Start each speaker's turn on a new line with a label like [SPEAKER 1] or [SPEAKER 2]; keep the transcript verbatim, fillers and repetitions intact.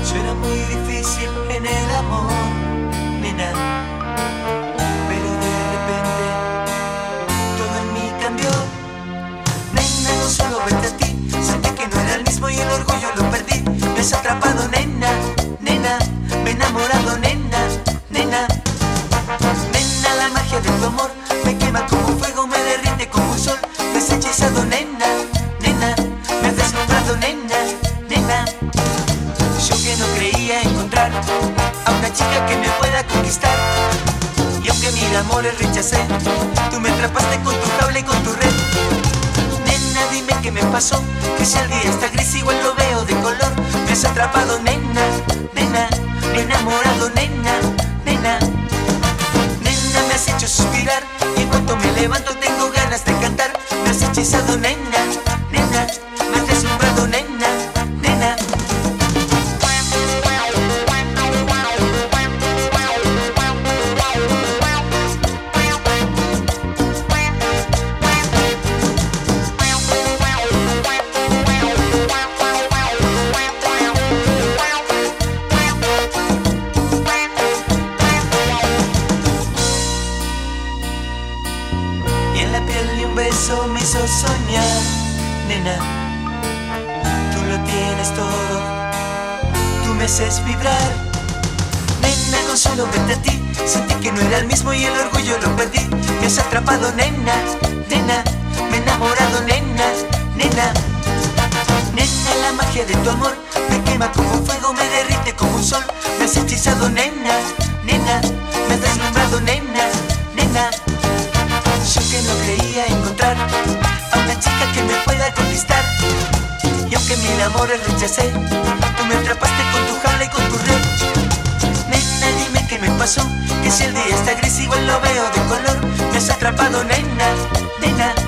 [SPEAKER 1] Yo era muy difícil en el amor, nena, pero de repente todo en mí cambió. Nena, no solo verte a ti, sentí que no era el mismo y el orgullo lo perdí. Me has atrapado, nena, nena, me he enamorado, nena, nena. Nena, la magia de tu amor me quema como un fuego, me derrite como un sol. Me has hechizado, nena, nena, me has deslumbrado, nena, nena. Yo que no creía encontrar a una chica que me pueda conquistar, y aunque mil amores rechacé, tú me atrapaste con tu cable y con tu red. Nena, dime qué me pasó, que si el día está gris igual lo veo de color. Me has atrapado, nena, nena, me he enamorado, nena, nena. Nena, me has hecho suspirar y en cuanto me levanto tengo ganas de cantar. Me has hechizado, nena, nena, me has deslumbrado, nena, nena. Y en la piel ni un beso me hizo soñar, nena. Tú lo tienes todo, tú me haces vibrar. Nena, con solo verte a ti, sentí que no era el mismo y el orgullo lo perdí. Me has atrapado, nena, nena, me he enamorado, nena, nena. Nena, la magia de tu amor me quema como un fuego, me derrite como un sol. Me has hechizado, nena, nena, me has deslumbrado, nena, nena. Yo que no creía encontrar a una chica que me pueda conquistar, y aunque mil amores rechacé, tú me atrapaste con tu jaula y con tu red. Nena, dime qué me pasó, que si el día está gris igual lo veo de color. Me has atrapado, nena, nena,